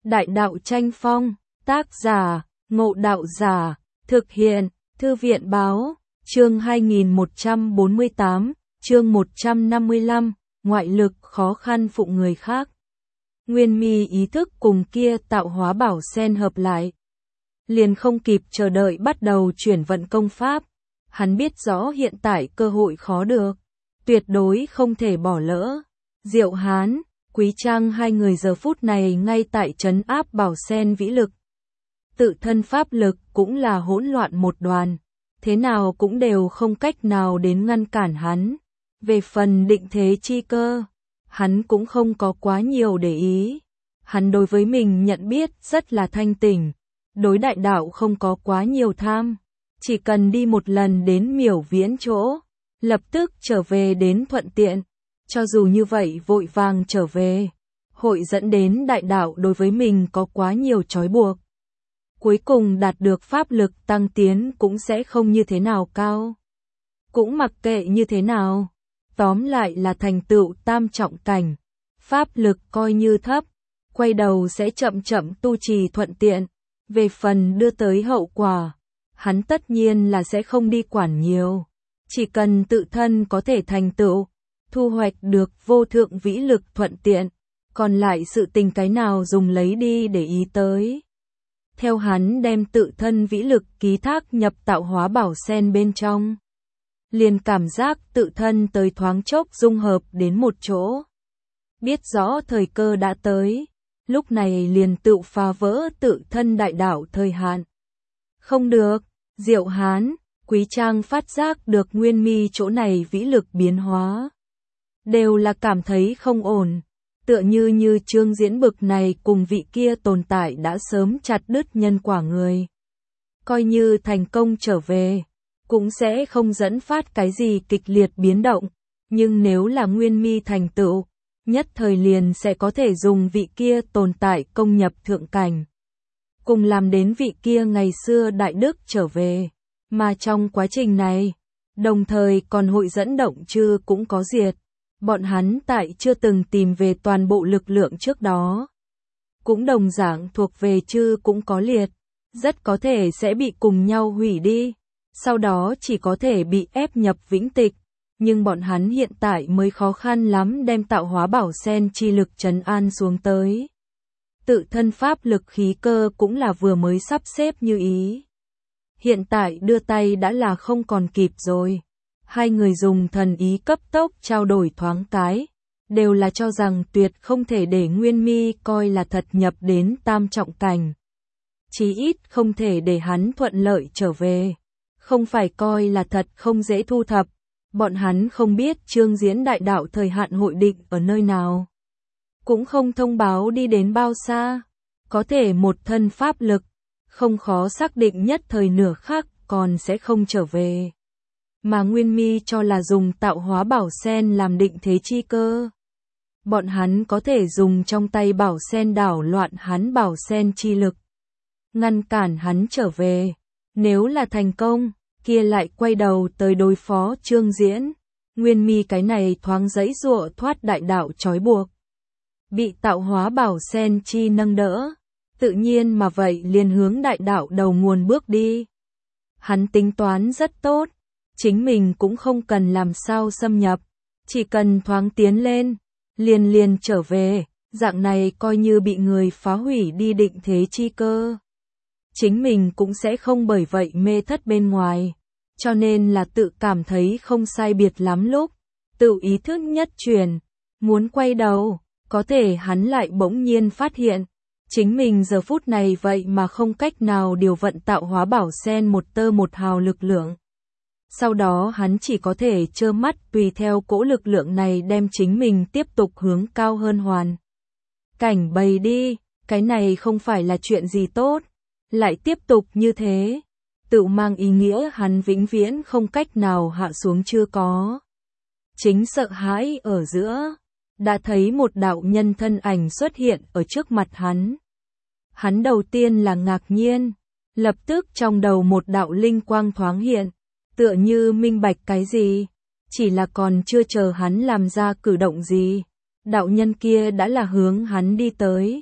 Đại đạo tranh phong, tác giả, Ngộ Đạo Giả, thực hiện, Thư viện báo, chương 2148, chương 155, ngoại lực khó khăn phụ người khác. Nguyên Mi ý thức cùng kia tạo hóa bảo sen hợp lại. Liền không kịp chờ đợi bắt đầu chuyển vận công pháp. Hắn biết rõ hiện tại cơ hội khó được, tuyệt đối không thể bỏ lỡ. Diệu Hán, Quý Trang hai người giờ phút này ngay tại trấn áp bảo sen vĩ lực. Tự thân pháp lực cũng là hỗn loạn một đoàn, thế nào cũng đều không cách nào đến ngăn cản hắn. Về phần định thế chi cơ, hắn cũng không có quá nhiều để ý. Hắn đối với mình nhận biết rất là thanh tỉnh, đối đại đạo không có quá nhiều tham. Chỉ cần đi một lần đến Miểu Viễn chỗ, lập tức trở về đến thuận tiện. Cho dù như vậy vội vàng trở về, hội dẫn đến đại đạo đối với mình có quá nhiều trói buộc. Cuối cùng đạt được pháp lực tăng tiến cũng sẽ không như thế nào cao. Cũng mặc kệ như thế nào, tóm lại là thành tựu tam trọng cảnh. Pháp lực coi như thấp, quay đầu sẽ chậm chậm tu trì thuận tiện. Về phần đưa tới hậu quả, hắn tất nhiên là sẽ không đi quản nhiều. Chỉ cần tự thân có thể thành tựu, thu hoạch được vô thượng vĩ lực thuận tiện, còn lại sự tình cái nào dùng lấy đi để ý tới. Theo hắn đem tự thân vĩ lực ký thác nhập tạo hóa bảo sen bên trong, liền cảm giác tự thân tới thoáng chốc dung hợp đến một chỗ. Biết rõ thời cơ đã tới, lúc này liền tự phá vỡ tự thân đại đạo thời hạn. Không được, Diệu Hán, Quý Trang phát giác được Nguyên Mi chỗ này vĩ lực biến hóa. Đều là cảm thấy không ổn, tựa như Trương Diễn bực này cùng vị kia tồn tại đã sớm chặt đứt nhân quả người. Coi như thành công trở về, cũng sẽ không dẫn phát cái gì kịch liệt biến động, nhưng nếu là Nguyên Mi thành tựu, nhất thời liền sẽ có thể dùng vị kia tồn tại công nhập thượng cảnh. Cùng làm đến vị kia ngày xưa đại đức trở về, mà trong quá trình này, đồng thời còn hội dẫn động Chư cũng có diệt. Bọn hắn tại chưa từng tìm về toàn bộ lực lượng trước đó, cũng đồng dạng thuộc về Chư cũng có liệt, rất có thể sẽ bị cùng nhau hủy đi, sau đó chỉ có thể bị ép nhập vĩnh tịch, nhưng bọn hắn hiện tại mới khó khăn lắm đem tạo hóa bảo sen chi lực trấn an xuống tới. Tự thân pháp lực khí cơ cũng là vừa mới sắp xếp như ý. Hiện tại đưa tay đã là không còn kịp rồi. Hai người dùng thần ý cấp tốc trao đổi thoáng cái, đều là cho rằng tuyệt không thể để Nguyên Mi coi là thật nhập đến tam trọng cảnh. Chí ít không thể để hắn thuận lợi trở về, không phải coi là thật không dễ thu thập. Bọn hắn không biết Trương Diễn đại đạo thời hạn hội định ở nơi nào, cũng không thông báo đi đến bao xa, có thể một thân pháp lực, không khó xác định nhất thời nửa khắc còn sẽ không trở về. Mà Nguyên Mi cho là dùng tạo hóa bảo sen làm định thế chi cơ. Bọn hắn có thể dùng trong tay bảo sen đảo loạn hắn bảo sen chi lực, ngăn cản hắn trở về. Nếu là thành công, kia lại quay đầu tới đối phó Trương Diễn. Nguyên Mi cái này thoáng giãy giụa thoát đại đạo trói buộc, bị tạo hóa bảo sen chi nâng đỡ, tự nhiên mà vậy liền hướng đại đạo đầu nguồn bước đi. Hắn tính toán rất tốt, chính mình cũng không cần làm sao xâm nhập, chỉ cần thoáng tiến lên, liền trở về, dạng này coi như bị người phá hủy đi định thế chi cơ. Chính mình cũng sẽ không bởi vậy mê thất bên ngoài, cho nên là tự cảm thấy không sai biệt lắm lúc, tự ý thức nhất truyền, muốn quay đầu, có thể hắn lại bỗng nhiên phát hiện, chính mình giờ phút này vậy mà không cách nào điều vận tạo hóa bảo sen một tơ một hào lực lượng. Sau đó hắn chỉ có thể trơ mắt tùy theo cỗ lực lượng này đem chính mình tiếp tục hướng cao hơn hoàn cảnh bày đi, cái này không phải là chuyện gì tốt, lại tiếp tục như thế, tự mang ý nghĩa hắn vĩnh viễn không cách nào hạ xuống chưa có. Chính sợ hãi ở giữa, đã thấy một đạo nhân thân ảnh xuất hiện ở trước mặt hắn. Hắn đầu tiên là ngạc nhiên, lập tức trong đầu một đạo linh quang thoáng hiện, tựa như minh bạch cái gì, chỉ là còn chưa chờ hắn làm ra cử động gì, đạo nhân kia đã là hướng hắn đi tới,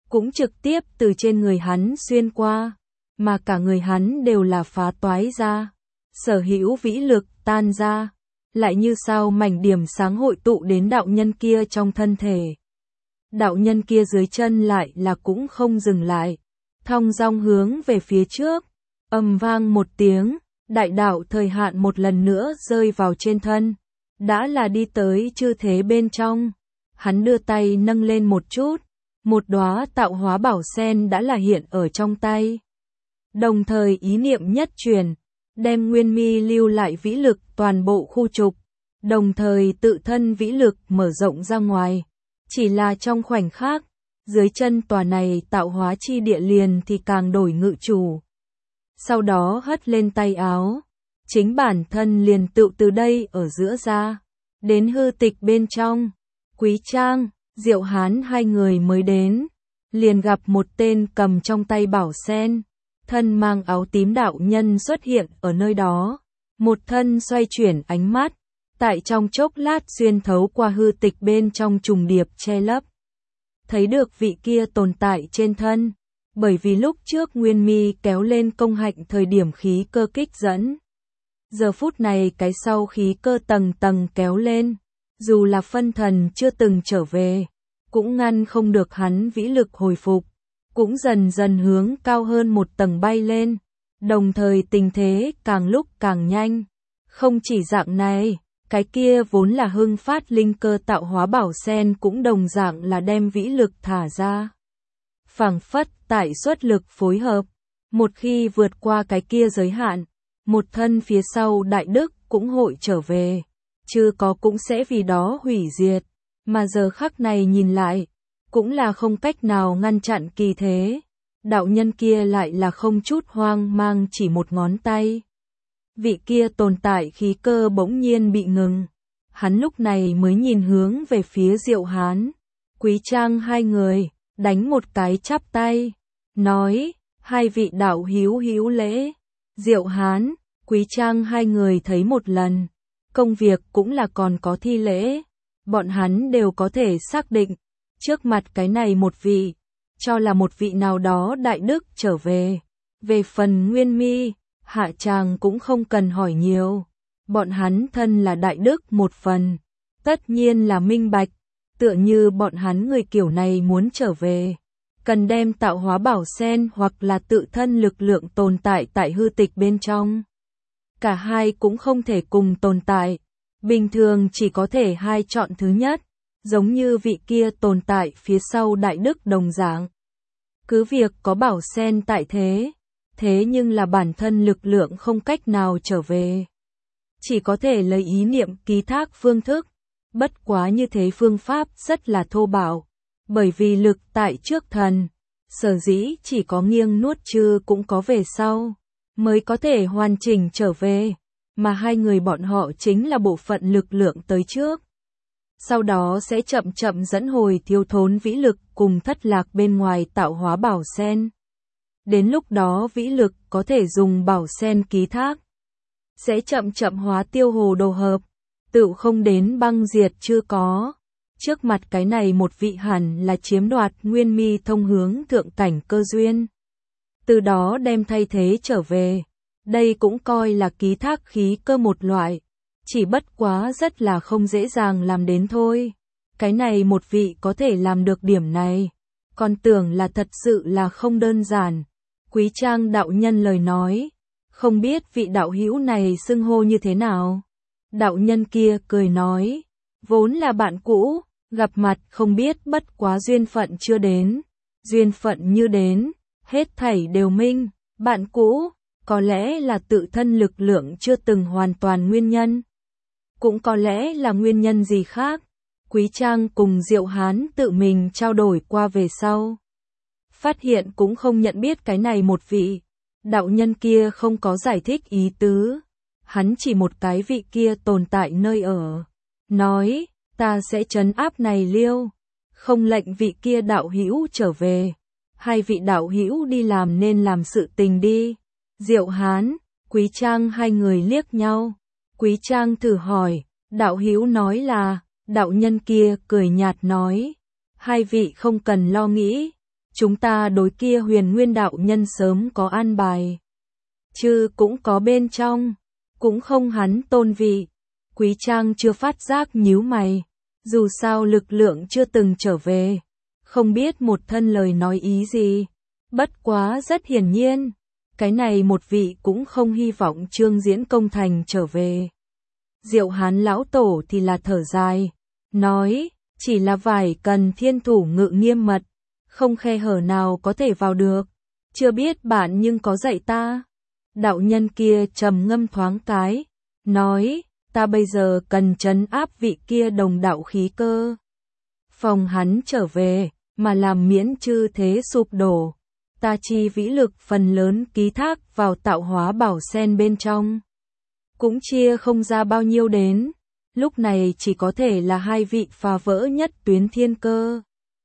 cũng trực tiếp từ trên người hắn xuyên qua, mà cả người hắn đều là phá toái ra, sở hữu vĩ lực tan ra, lại như sao mảnh điểm sáng hội tụ đến đạo nhân kia trong thân thể. Đạo nhân kia dưới chân lại là cũng không dừng lại, thong dong hướng về phía trước, ầm vang một tiếng, đại đạo thời hạn một lần nữa rơi vào trên thân, đã là đi tới chư thế bên trong. Hắn đưa tay nâng lên một chút, một đóa tạo hóa bảo sen đã là hiện ở trong tay. Đồng thời ý niệm nhất truyền, đem nguyên mi lưu lại vĩ lực toàn bộ khu trục, đồng thời tự thân vĩ lực mở rộng ra ngoài. Chỉ là trong khoảnh khắc, dưới chân tòa này tạo hóa chi địa liền thì càng đổi ngự chủ. Sau đó hất lên tay áo, chính bản thân liền tựu từ đây ở giữa ra, đến hư tịch bên trong. Quý Trang, Diệu Hán hai người mới đến, liền gặp một tên cầm trong tay bảo sen, thân mang áo tím đạo nhân xuất hiện ở nơi đó, một thân xoay chuyển ánh mắt, tại trong chốc lát xuyên thấu qua hư tịch bên trong trùng điệp che lấp. Thấy được vị kia tồn tại trên thân, bởi vì lúc trước Nguyên Mi kéo lên công hạnh thời điểm khí cơ kích dẫn. Giờ phút này cái sau khí cơ tầng tầng kéo lên, dù là phân thần chưa từng trở về, cũng ngăn không được hắn vĩ lực hồi phục, cũng dần dần hướng cao hơn một tầng bay lên, đồng thời tình thế càng lúc càng nhanh. Không chỉ dạng này, cái kia vốn là hưng phát linh cơ tạo hóa bảo sen cũng đồng dạng là đem vĩ lực thả ra. Phảng phất tại xuất lực phối hợp, một khi vượt qua cái kia giới hạn, một thân phía sau đại đức cũng hội trở về, chưa có cũng sẽ vì đó hủy diệt, mà giờ khắc này nhìn lại, cũng là không cách nào ngăn chặn kỳ thế. Đạo nhân kia lại là không chút hoang mang chỉ một ngón tay. Vị kia tồn tại khí cơ bỗng nhiên bị ngừng. Hắn lúc này mới nhìn hướng về phía Diệu Hán, Quý Trang hai người, đánh một cái chắp tay, nói, hai vị đạo hữu hữu lễ. Diệu Hán, Quý Trang hai người thấy một lần, công việc cũng là còn có thi lễ, bọn hắn đều có thể xác định, trước mặt cái này một vị, cho là một vị nào đó đại đức trở về. Về phần Nguyên Mi, hạ tràng cũng không cần hỏi nhiều, bọn hắn thân là đại đức một phần, tất nhiên là minh bạch, tựa như bọn hắn người kiểu này muốn trở về, cần đem tạo hóa bảo sen hoặc là tự thân lực lượng tồn tại tại hư tịch bên trong. Cả hai cũng không thể cùng tồn tại, bình thường chỉ có thể hai chọn thứ nhất, giống như vị kia tồn tại phía sau đại đức đồng dạng. Cứ việc có bảo sen tại thế nhưng là bản thân lực lượng không cách nào trở về. Chỉ có thể lấy ý niệm ký thác phương thức, bất quá như thế phương pháp rất là thô bạo, bởi vì lực tại trước thần, sở dĩ chỉ có nghiêng nuốt chư cũng có về sau, mới có thể hoàn chỉnh trở về, mà hai người bọn họ chính là bộ phận lực lượng tới trước. Sau đó sẽ chậm chậm dẫn hồi thiếu thốn vĩ lực cùng thất lạc bên ngoài tạo hóa bảo sen. Đến lúc đó vĩ lực có thể dùng bảo sen ký thác, sẽ chậm chậm hóa tiêu hồ đồ hợp, tự không đến băng diệt chưa có. Trước mặt cái này một vị hẳn là chiếm đoạt Nguyên Mi thông hướng thượng cảnh cơ duyên, từ đó đem thay thế trở về. Đây cũng coi là ký thác khí cơ một loại, chỉ bất quá rất là không dễ dàng làm đến thôi. Cái này một vị có thể làm được điểm này, còn tưởng là thật sự là không đơn giản. Quý Trang đạo nhân lời nói, không biết vị đạo hữu này xưng hô như thế nào. Đạo nhân kia cười nói, vốn là bạn cũ, gặp mặt không biết bất quá duyên phận chưa đến, duyên phận như đến, hết thảy đều minh. Bạn cũ, có lẽ là tự thân lực lượng chưa từng hoàn toàn nguyên nhân, cũng có lẽ là nguyên nhân gì khác. Quý Trang cùng Diệu Hán tự mình trao đổi qua về sau, phát hiện cũng không nhận biết cái này một vị. Đạo nhân kia không có giải thích ý tứ, hắn chỉ một cái vị kia tồn tại nơi ở, nói, ta sẽ trấn áp này liêu, không lệnh vị kia đạo hữu trở về, hai vị đạo hữu đi làm nên làm sự tình đi. Diệu Hán, Quý Trang hai người liếc nhau, Quý Trang thử hỏi, đạo hữu nói là, đạo nhân kia cười nhạt nói, hai vị không cần lo nghĩ, chúng ta đối kia Huyền Nguyên đạo nhân sớm có an bài. Chứ cũng có bên trong, cũng không hắn tôn vị. Quý Trang chưa phát giác nhíu mày, dù sao lực lượng chưa từng trở về, không biết một thân lời nói ý gì. Bất quá rất hiển nhiên, cái này một vị cũng không hy vọng Trương Diễn công thành trở về. Diệu Hán lão tổ thì là thở dài, nói, chỉ là vải cần thiên thủ ngự nghiêm mật, không khe hở nào có thể vào được, chưa biết bạn nhưng có dạy ta. Đạo nhân kia trầm ngâm thoáng cái, nói, ta bây giờ cần trấn áp vị kia đồng đạo khí cơ. Phòng hắn trở về, mà làm miễn chư thế sụp đổ. Ta chi vĩ lực phần lớn ký thác vào tạo hóa bảo sen bên trong. Cũng chia không ra bao nhiêu đến, lúc này chỉ có thể là hai vị phá vỡ nhất tuyến thiên cơ.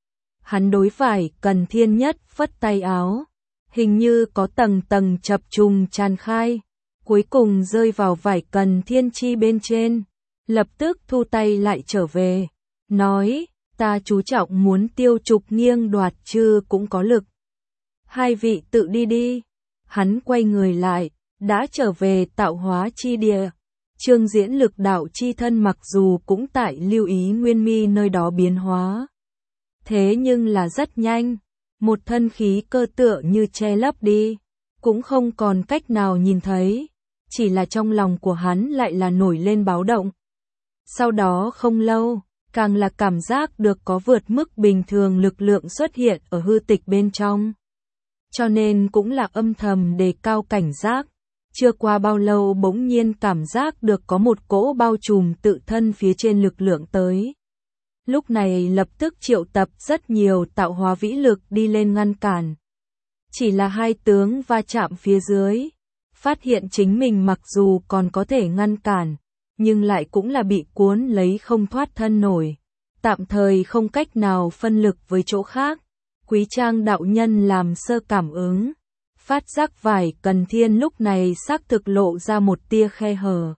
Hắn đối phải cần thiên nhất phất tay áo, hình như có tầng tầng chập trùng tràn khai, cuối cùng rơi vào vải cần thiên chi bên trên, lập tức thu tay lại trở về, nói, ta chú trọng muốn tiêu trục nghiêng đoạt chứ cũng có lực. Hai vị tự đi đi. Hắn quay người lại, đã trở về tạo hóa chi địa. Trương Diễn lực đạo chi thân mặc dù cũng tại lưu ý nguyên mi nơi đó biến hóa. Thế nhưng là rất nhanh, một thân khí cơ tựa như che lấp đi, cũng không còn cách nào nhìn thấy, chỉ là trong lòng của hắn lại là nổi lên báo động. Sau đó không lâu, càng là cảm giác được có vượt mức bình thường lực lượng xuất hiện ở hư tịch bên trong. Cho nên cũng là âm thầm đề cao cảnh giác. Chưa qua bao lâu bỗng nhiên cảm giác được có một cỗ bao trùm tự thân phía trên lực lượng tới. Lúc này lập tức triệu tập rất nhiều tạo hóa vĩ lực đi lên ngăn cản. Chỉ là hai tướng va chạm phía dưới, phát hiện chính mình mặc dù còn có thể ngăn cản, nhưng lại cũng là bị cuốn lấy không thoát thân nổi. Tạm thời không cách nào phân lực với chỗ khác. Quý Trang đạo nhân làm sơ cảm ứng, phát giác vải cần thiên lúc này xác thực lộ ra một tia khe hở.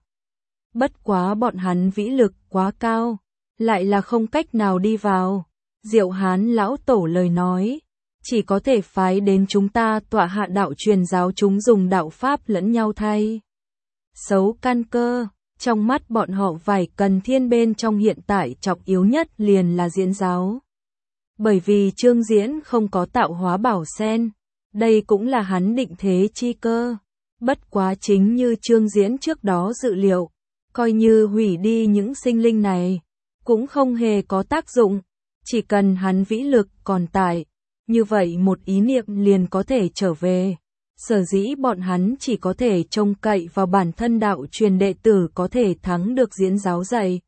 Bất quá bọn hắn vĩ lực quá cao, lại là không cách nào đi vào. Diệu Hán lão tổ lời nói, chỉ có thể phái đến chúng ta tọa hạ đạo truyền giáo chúng dùng đạo pháp lẫn nhau thay. Xấu căn cơ, trong mắt bọn họ vải cần thiên bên trong hiện tại trọng yếu nhất liền là diễn giáo. Bởi vì Trương Diễn không có tạo hóa bảo sen, đây cũng là hắn định thế chi cơ. Bất quá chính như Trương Diễn trước đó dự liệu, coi như hủy đi những sinh linh này, cũng không hề có tác dụng, chỉ cần hắn vĩ lực còn tại, như vậy một ý niệm liền có thể trở về. Sở dĩ bọn hắn chỉ có thể trông cậy vào bản thân đạo truyền đệ tử có thể thắng được diễn giáo dạy.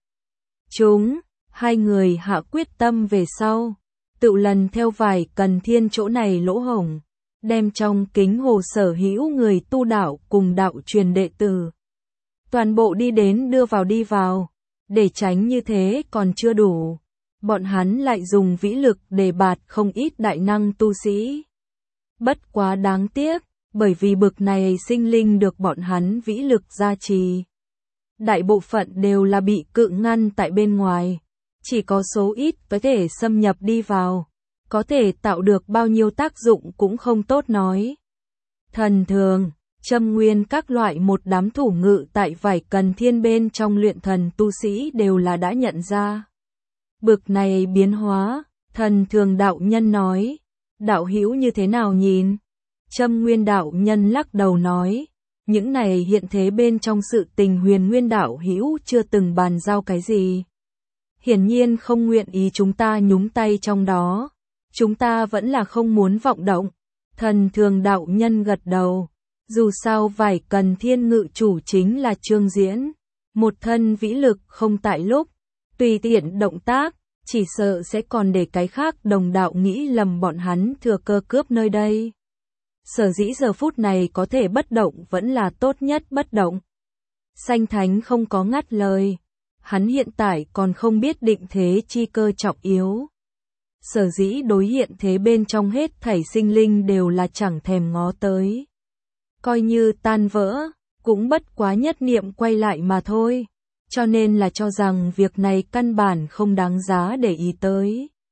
Hai người hạ quyết tâm về sau, tự lần theo vải cần thiên chỗ này lỗ hổng, đem trong kính hồ sở hữu người tu đạo cùng đạo truyền đệ tử. Toàn bộ đưa vào, để tránh như thế còn chưa đủ. Bọn hắn lại dùng vĩ lực để bạt không ít đại năng tu sĩ. Bất quá đáng tiếc, bởi vì bực này sinh linh được bọn hắn vĩ lực gia trì. Đại bộ phận đều là bị cự ngăn tại bên ngoài. Chỉ có số ít có thể xâm nhập đi vào, có thể tạo được bao nhiêu tác dụng cũng không tốt nói. Thần thường, châm nguyên các loại một đám thủ ngự tại vải cần thiên bên trong luyện thần tu sĩ đều là đã nhận ra. Bực này biến hóa, thần thường đạo nhân nói, đạo hữu như thế nào nhìn? Châm nguyên đạo nhân lắc đầu nói, những này hiện thế bên trong sự tình huyền nguyên đạo hữu chưa từng bàn giao cái gì. Hiển nhiên không nguyện ý chúng ta nhúng tay trong đó. Chúng ta vẫn là không muốn vọng động. Thần thường đạo nhân gật đầu. Dù sao vải cần thiên ngự chủ chính là Trương Diễn. Một thân vĩ lực không tại lúc. Tùy tiện động tác, chỉ sợ sẽ còn để cái khác đồng đạo nghĩ lầm bọn hắn thừa cơ cướp nơi đây. Sở dĩ giờ phút này có thể bất động vẫn là tốt nhất bất động. Sanh Thánh không có ngắt lời. Hắn hiện tại còn không biết định thế chi cơ trọng yếu. Sở dĩ đối hiện thế bên trong hết thảy sinh linh đều là chẳng thèm ngó tới. Coi như tan vỡ, cũng bất quá nhất niệm quay lại mà thôi. Cho nên là cho rằng việc này căn bản không đáng giá để ý tới.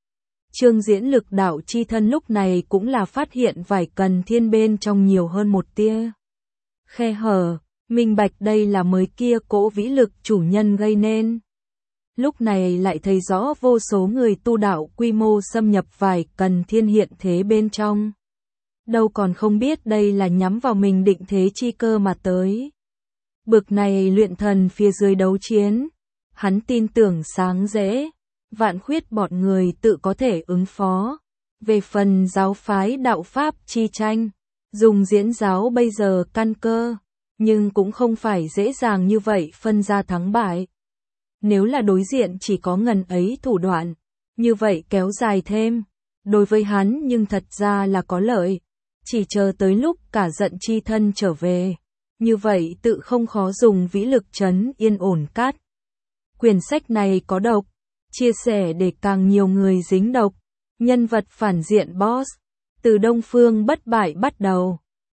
Trương Diễn Lực đạo chi thân lúc này cũng là phát hiện vải cần thiên bên trong nhiều hơn một tia khe hở, minh bạch đây là mới kia cỗ vĩ lực chủ nhân gây nên. Lúc này lại thấy rõ vô số người tu đạo quy mô xâm nhập vải cần thiên hiện thế bên trong. Đâu còn không biết đây là nhắm vào mình định thế chi cơ mà tới. Bực này luyện thần phía dưới đấu chiến, hắn tin tưởng sáng dễ, vạn khuyết bọn người tự có thể ứng phó. Về phần giáo phái đạo pháp chi tranh, dùng diễn giáo bây giờ căn cơ, nhưng cũng không phải dễ dàng như vậy phân ra thắng bại. Nếu là đối diện chỉ có ngần ấy thủ đoạn, như vậy kéo dài thêm, đối với hắn nhưng thật ra là có lợi, chỉ chờ tới lúc cả giận chi thân trở về, như vậy tự không khó dùng vĩ lực trấn yên ổn cát. Quyển sách này có độc, chia sẻ để càng nhiều người dính độc, nhân vật phản diện boss, từ Đông Phương bất bại bắt đầu.